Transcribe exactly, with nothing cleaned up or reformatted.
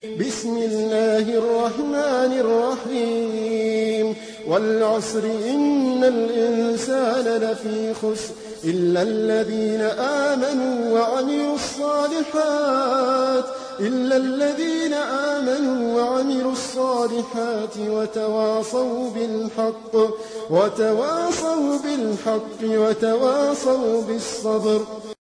بسم الله الرحمن الرحيم والعصر إن الإنسان لفي خسر إلا الذين آمنوا وعملوا الصالحات إلا الذين آمنوا وعملوا الصالحات وتواصوا بالحق وتواصوا بالحق وتواصوا بالصبر.